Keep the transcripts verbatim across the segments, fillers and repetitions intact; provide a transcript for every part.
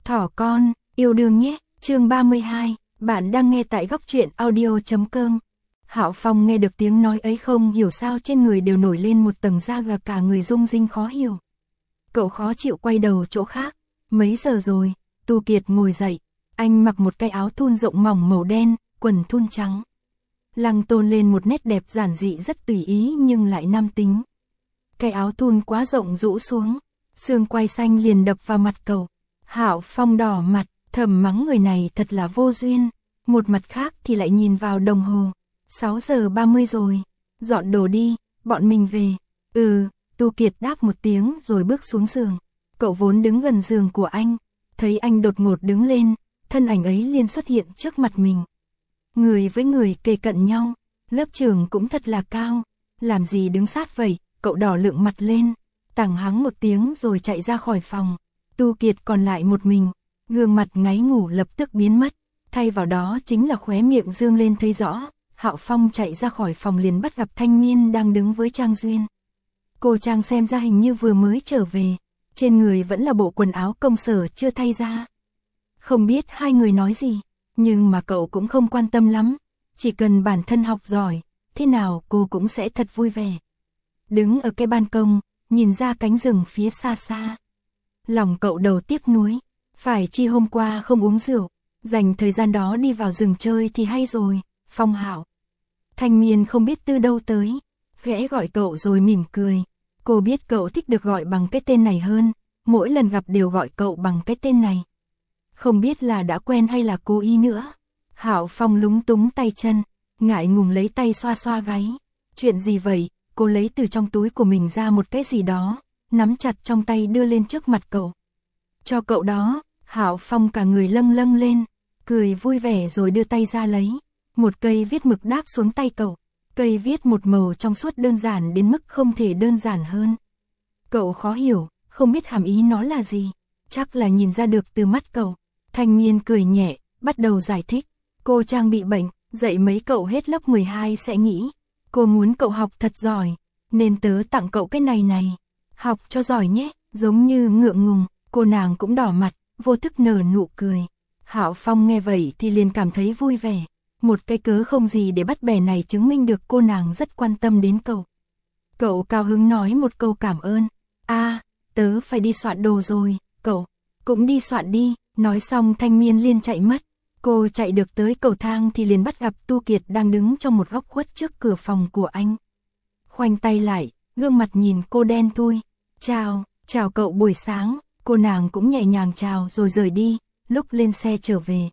Thỏ con, yêu đương nhé, chương ba mươi hai, bạn đang nghe tại góc truyện audio chấm com. Hạo Phong nghe được tiếng nói ấy không hiểu sao trên người đều nổi lên một tầng da gà, cả người rung rinh khó hiểu. Cậu khó chịu quay đầu chỗ khác, mấy giờ rồi? Tu Kiệt ngồi dậy, anh mặc một cái áo thun rộng mỏng màu đen, quần thun trắng. Lăng tôn lên một nét đẹp giản dị rất tùy ý nhưng lại nam tính. Cái áo thun quá rộng rũ xuống, xương quai xanh liền đập vào mặt cậu. Hạo Phong đỏ mặt, thầm mắng người này thật là vô duyên. Một mặt khác thì lại nhìn vào đồng hồ. sáu giờ ba mươi rồi, dọn đồ đi, bọn mình về. Ừ, Tu Kiệt đáp một tiếng rồi bước xuống giường. Cậu vốn đứng gần giường của anh, thấy anh đột ngột đứng lên, thân ảnh ấy liền xuất hiện trước mặt mình. Người với người kề cận nhau, lớp trưởng cũng thật là cao, làm gì đứng sát vậy? Cậu đỏ lượng mặt lên, tảng hắng một tiếng rồi chạy ra khỏi phòng. Tu Kiệt còn lại một mình, gương mặt ngáy ngủ lập tức biến mất, thay vào đó chính là khóe miệng dương lên thấy rõ. Hạo Phong chạy ra khỏi phòng liền bắt gặp Thanh Miên đang đứng với Trang Duyên. Cô Trang xem ra hình như vừa mới trở về, trên người vẫn là bộ quần áo công sở chưa thay ra. Không biết hai người nói gì, nhưng mà cậu cũng không quan tâm lắm, chỉ cần bản thân học giỏi, thế nào cô cũng sẽ thật vui vẻ. Đứng ở cái ban công, nhìn ra cánh rừng phía xa xa. Lòng cậu đầu tiếc nuối, phải chi hôm qua không uống rượu, dành thời gian đó đi vào rừng chơi thì hay rồi. Phong Hạo. Thanh Miên không biết từ đâu tới, khẽ gọi cậu rồi mỉm cười. Cô biết cậu thích được gọi bằng cái tên này hơn, mỗi lần gặp đều gọi cậu bằng cái tên này. Không biết là đã quen hay là cố ý nữa. Hạo Phong lúng túng tay chân, ngại ngùng lấy tay xoa xoa gáy. Chuyện gì vậy? Cô lấy từ trong túi của mình ra một cái gì đó, nắm chặt trong tay đưa lên trước mặt cậu. Cho cậu đó. Hạo Phong cả người lâng lâng lên, cười vui vẻ rồi đưa tay ra lấy. Một cây viết mực đáp xuống tay cậu. Cây viết một màu trong suốt đơn giản đến mức không thể đơn giản hơn. Cậu khó hiểu, không biết hàm ý nó là gì. Chắc là nhìn ra được từ mắt cậu. Thanh Miên cười nhẹ, bắt đầu giải thích. Cô Trang bị bệnh, dạy mấy cậu hết lớp mười hai sẽ nghĩ. Cô muốn cậu học thật giỏi, nên tớ tặng cậu cái này này. Học cho giỏi nhé, giống như ngượng ngùng, cô nàng cũng đỏ mặt, vô thức nở nụ cười. Hạo Phong nghe vậy thì liền cảm thấy vui vẻ. Một cái cớ không gì để bắt bẻ này chứng minh được cô nàng rất quan tâm đến cậu. Cậu cao hứng nói một câu cảm ơn. A, à, tớ phải đi soạn đồ rồi, cậu cũng đi soạn đi. Nói xong Thanh Miên liền chạy mất. Cô chạy được tới cầu thang thì liền bắt gặp Tu Kiệt đang đứng trong một góc khuất trước cửa phòng của anh. Khoanh tay lại, gương mặt nhìn cô đen thui. Chào, chào cậu buổi sáng. Cô nàng cũng nhẹ nhàng chào rồi rời đi. Lúc lên xe trở về,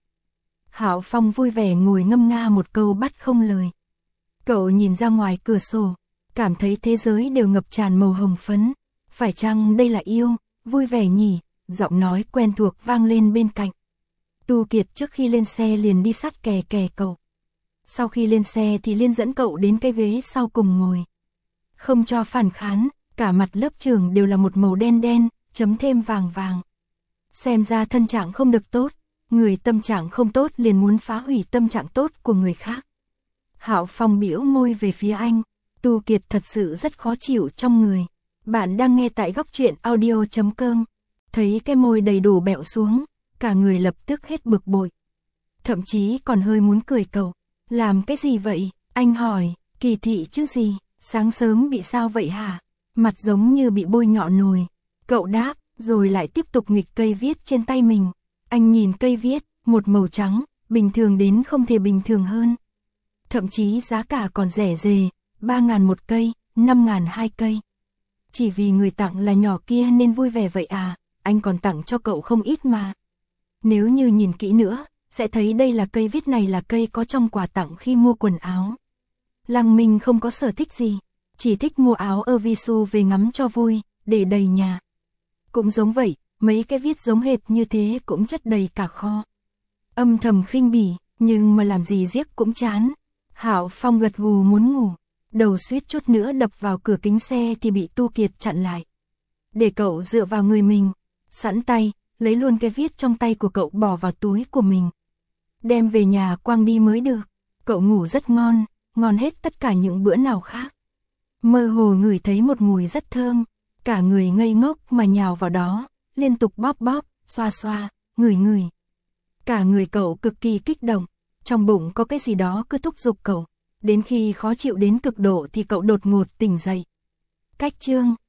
Hạo Phong vui vẻ ngồi ngâm nga một câu bắt không lời. Cậu nhìn ra ngoài cửa sổ, cảm thấy thế giới đều ngập tràn màu hồng phấn. Phải chăng đây là yêu? Vui vẻ nhỉ? Giọng nói quen thuộc vang lên bên cạnh. Tu Kiệt trước khi lên xe liền đi sát kè kè cậu. Sau khi lên xe thì liên dẫn cậu đến cái ghế sau cùng ngồi. Không cho phản kháng, cả mặt lớp trưởng đều là một màu đen đen, chấm thêm vàng vàng. Xem ra thân trạng không được tốt, người tâm trạng không tốt liền muốn phá hủy tâm trạng tốt của người khác. Hạo Phong bĩu môi về phía anh. Tu Kiệt thật sự rất khó chịu trong người. Bạn đang nghe tại góc truyện audio chấm com. Thấy cái môi đầy đủ bẹo xuống, cả người lập tức hết bực bội. Thậm chí còn hơi muốn cười cậu. Làm cái gì vậy? Anh hỏi. Kỳ thị chứ gì? Sáng sớm bị sao vậy hả? Mặt giống như bị bôi nhọ nồi. Cậu đáp, rồi lại tiếp tục nghịch cây viết trên tay mình. Anh nhìn cây viết, một màu trắng, bình thường đến không thể bình thường hơn. Thậm chí giá cả còn rẻ rề, ba ngàn một cây, năm ngàn hai cây. Chỉ vì người tặng là nhỏ kia nên vui vẻ vậy à? Anh còn tặng cho cậu không ít mà. Nếu như nhìn kỹ nữa, sẽ thấy đây là cây viết này là cây có trong quà tặng khi mua quần áo. Lăng Minh không có sở thích gì, chỉ thích mua áo ở Visu về ngắm cho vui, để đầy nhà. Cũng giống vậy, mấy cái viết giống hệt như thế cũng chất đầy cả kho. Âm thầm khinh bỉ, nhưng mà làm gì riết cũng chán. Hạo Phong gật gù muốn ngủ, đầu suýt chút nữa đập vào cửa kính xe thì bị Tu Kiệt chặn lại. Để cậu dựa vào người mình, sẵn tay, lấy luôn cái viết trong tay của cậu bỏ vào túi của mình. Đem về nhà quăng đi mới được. Cậu ngủ rất ngon, ngon hết tất cả những bữa nào khác. Mơ hồ ngửi thấy một mùi rất thơm, cả người ngây ngốc mà nhào vào đó, liên tục bóp bóp, xoa xoa, ngửi ngửi. Cả người cậu cực kỳ kích động, trong bụng có cái gì đó cứ thúc giục cậu, đến khi khó chịu đến cực độ thì cậu đột ngột tỉnh dậy. Cách chương